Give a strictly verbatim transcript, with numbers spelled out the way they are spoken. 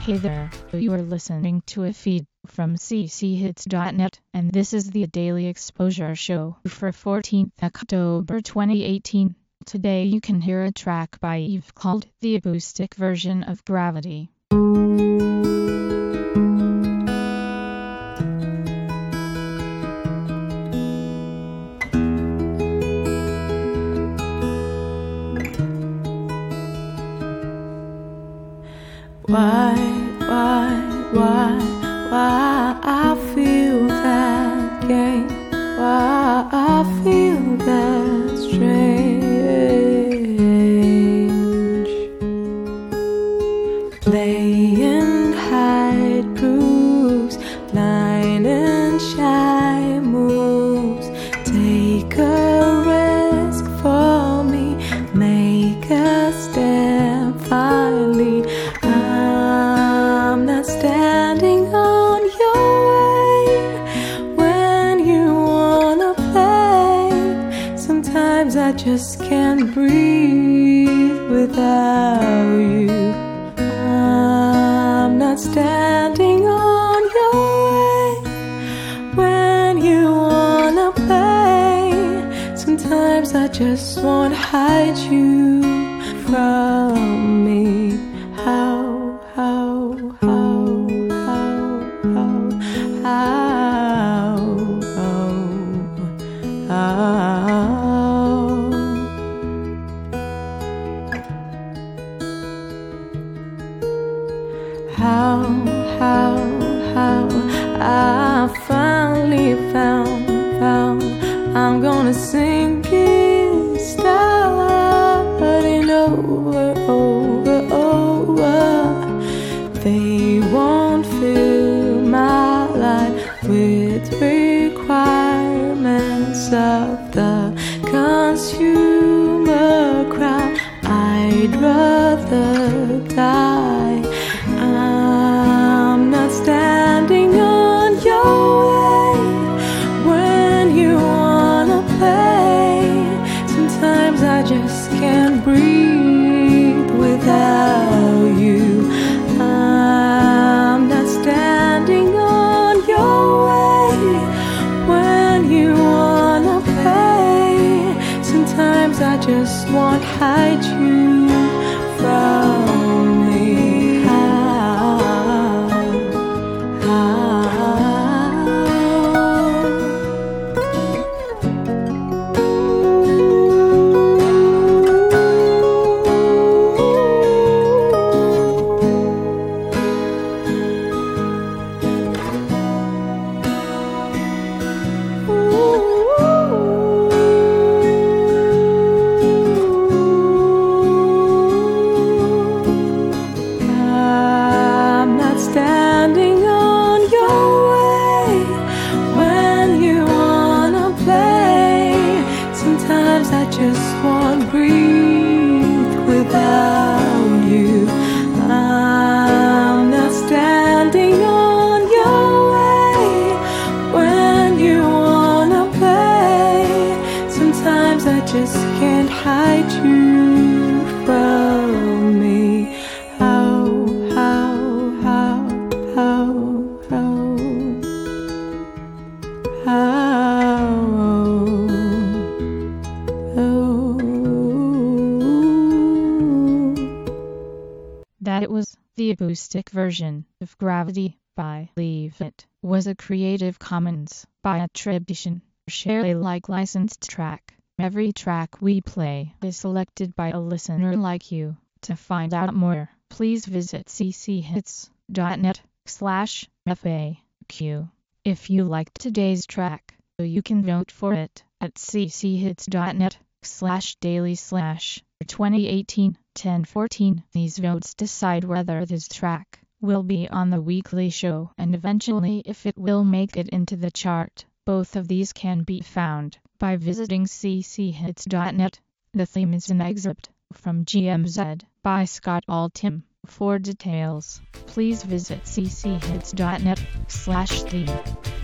Hey there, you are listening to a feed from c c hits dot net, and this is the Daily Exposure Show for fourteenth October twenty eighteen. Today you can hear a track by Eve called The Acoustic Version of Gravity. Why, why, why, why I feel that game, why I feel that strange. Play and hide proves, blind and shy moves. Take a risk for me, make a stand finally. Standing on your way when you wanna play. Sometimes I just can't breathe without you. I'm not standing on your way when you wanna play. Sometimes I just won't hide you from me. How, how, how How, how, how I finally found, found I'm gonna sing it, starting over, over, over. They won't fill my life with requirements of the consumer crowd. I'd rather die. I'm not standing on your way when you wanna play. Sometimes I just can't breathe without you. I'm not standing on your way when you wanna play. Sometimes I just won't hide you from me. Standing on your way when you wanna play. Sometimes I just won't breathe without you. I'm not standing on your way when you wanna play. Sometimes I just can't hide you from me. How, how How, how, how, oh. That was the acoustic version of Gravity by Leave It. Was a Creative Commons by attribution, share Alike licensed track. Every track we play is selected by a listener like you. To find out more, please visit c c hits dot net slash F A Q. If you liked today's track, you can vote for it at c c hits dot net slash daily slash twenty eighteen ten fourteen. These votes decide whether this track will be on the weekly show and eventually if it will make it into the chart. Both of these can be found by visiting c c hits dot net. The theme is an excerpt from G M Z by Scott Altham. For details, please visit c c hits dot net slash theme.